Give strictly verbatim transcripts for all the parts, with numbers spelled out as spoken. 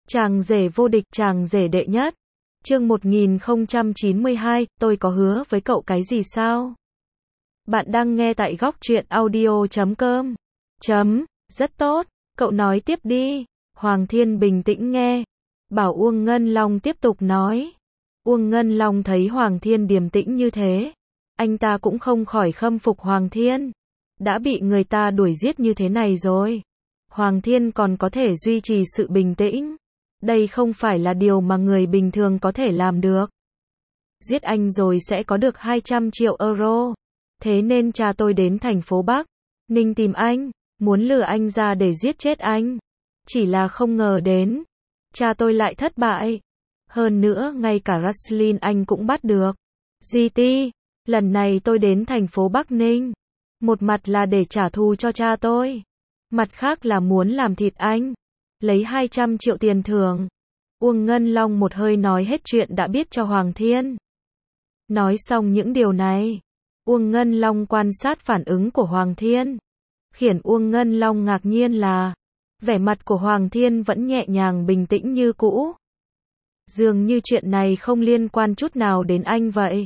Chàng rể vô địch, chàng rể đệ nhất. Chương một nghìn không trăm chín mươi hai, tôi có hứa với cậu cái gì sao? Bạn đang nghe tại góc truyện audio chấm com. Chấm, rất tốt, cậu nói tiếp đi. Hoàng Thiên bình tĩnh nghe. Bảo Uông Ngân Long tiếp tục nói. Uông Ngân Long thấy Hoàng Thiên điềm tĩnh như thế. Anh ta cũng không khỏi khâm phục Hoàng Thiên. Đã bị người ta đuổi giết như thế này rồi. Hoàng Thiên còn có thể duy trì sự bình tĩnh. Đây không phải là điều mà người bình thường có thể làm được. Giết anh rồi sẽ có được hai trăm triệu euro. Thế nên cha tôi đến thành phố Bắc Ninh tìm anh, muốn lừa anh ra để giết chết anh. Chỉ là không ngờ đến, cha tôi lại thất bại. Hơn nữa ngay cả Raslin anh cũng bắt được. giê tê, lần này tôi đến thành phố Bắc Ninh. Một mặt là để trả thù cho cha tôi. Mặt khác là muốn làm thịt anh. Lấy hai trăm triệu tiền thưởng. Uông Ngân Long một hơi nói hết chuyện đã biết cho Hoàng Thiên. Nói xong những điều này, Uông Ngân Long quan sát phản ứng của Hoàng Thiên. Khiến Uông Ngân Long ngạc nhiên là, vẻ mặt của Hoàng Thiên vẫn nhẹ nhàng bình tĩnh như cũ. Dường như chuyện này không liên quan chút nào đến anh vậy.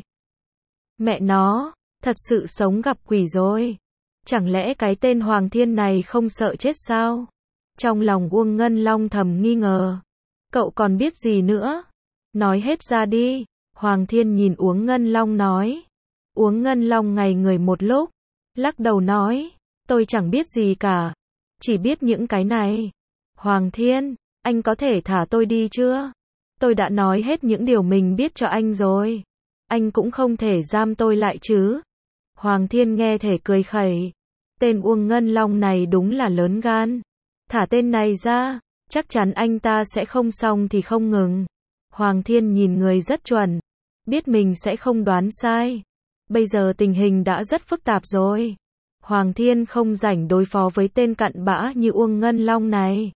Mẹ nó, thật sự sống gặp quỷ rồi. Chẳng lẽ cái tên Hoàng Thiên này không sợ chết sao? Trong lòng Uông Ngân Long thầm nghi ngờ. Cậu còn biết gì nữa? Nói hết ra đi. Hoàng Thiên nhìn Uông Ngân Long nói. Uông Ngân Long ngây người một lúc. Lắc đầu nói. Tôi chẳng biết gì cả. Chỉ biết những cái này. Hoàng Thiên, anh có thể thả tôi đi chưa? Tôi đã nói hết những điều mình biết cho anh rồi. Anh cũng không thể giam tôi lại chứ. Hoàng Thiên nghe thể cười khẩy. Tên Uông Ngân Long này đúng là lớn gan. Thả tên này ra, chắc chắn anh ta sẽ không xong thì không ngừng. Hoàng Thiên nhìn người rất chuẩn. Biết mình sẽ không đoán sai. Bây giờ tình hình đã rất phức tạp rồi. Hoàng Thiên không rảnh đối phó với tên cặn bã như Uông Ngân Long này.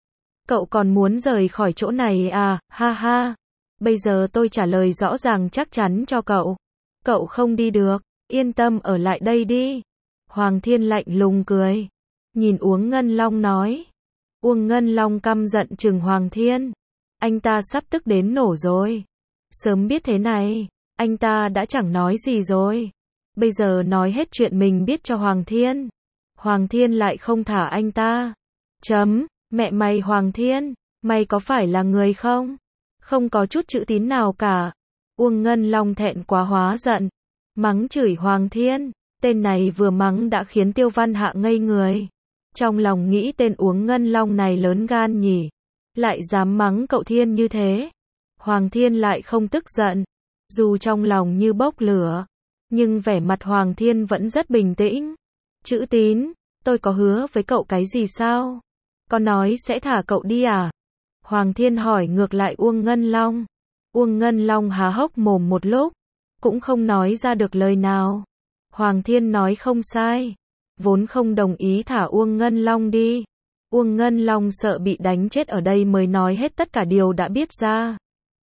Cậu còn muốn rời khỏi chỗ này à, ha ha. Bây giờ tôi trả lời rõ ràng chắc chắn cho cậu. Cậu không đi được, yên tâm ở lại đây đi. Hoàng Thiên lạnh lùng cười. Nhìn Uông Ngân Long nói. Uông Ngân Long căm giận chừng Hoàng Thiên. Anh ta sắp tức đến nổ rồi. Sớm biết thế này, anh ta đã chẳng nói gì rồi. Bây giờ nói hết chuyện mình biết cho Hoàng Thiên. Hoàng Thiên lại không thả anh ta. Chấm, mẹ mày Hoàng Thiên, mày có phải là người không? Không có chút chữ tín nào cả. Uông Ngân Long thẹn quá hóa giận. Mắng chửi Hoàng Thiên. Tên này vừa mắng đã khiến Tiêu Văn Hạ ngây người. Trong lòng nghĩ tên Uông Ngân Long này lớn gan nhỉ. Lại dám mắng cậu Thiên như thế. Hoàng Thiên lại không tức giận. Dù trong lòng như bốc lửa. Nhưng vẻ mặt Hoàng Thiên vẫn rất bình tĩnh. Chữ tín, tôi có hứa với cậu cái gì sao? Có nói sẽ thả cậu đi à? Hoàng Thiên hỏi ngược lại Uông Ngân Long. Uông Ngân Long há hốc mồm một lúc. Cũng không nói ra được lời nào. Hoàng Thiên nói không sai. Vốn không đồng ý thả Uông Ngân Long đi. Uông Ngân Long sợ bị đánh chết ở đây mới nói hết tất cả điều đã biết ra.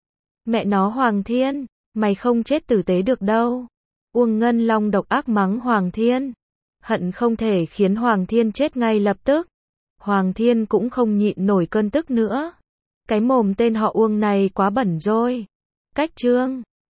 Mẹ nó Hoàng Thiên, mày không chết tử tế được đâu. Uông Ngân Long độc ác mắng Hoàng Thiên. Hận không thể khiến Hoàng Thiên chết ngay lập tức. Hoàng Thiên cũng không nhịn nổi cơn tức nữa. Cái mồm tên họ Uông này quá bẩn rồi. Cách chương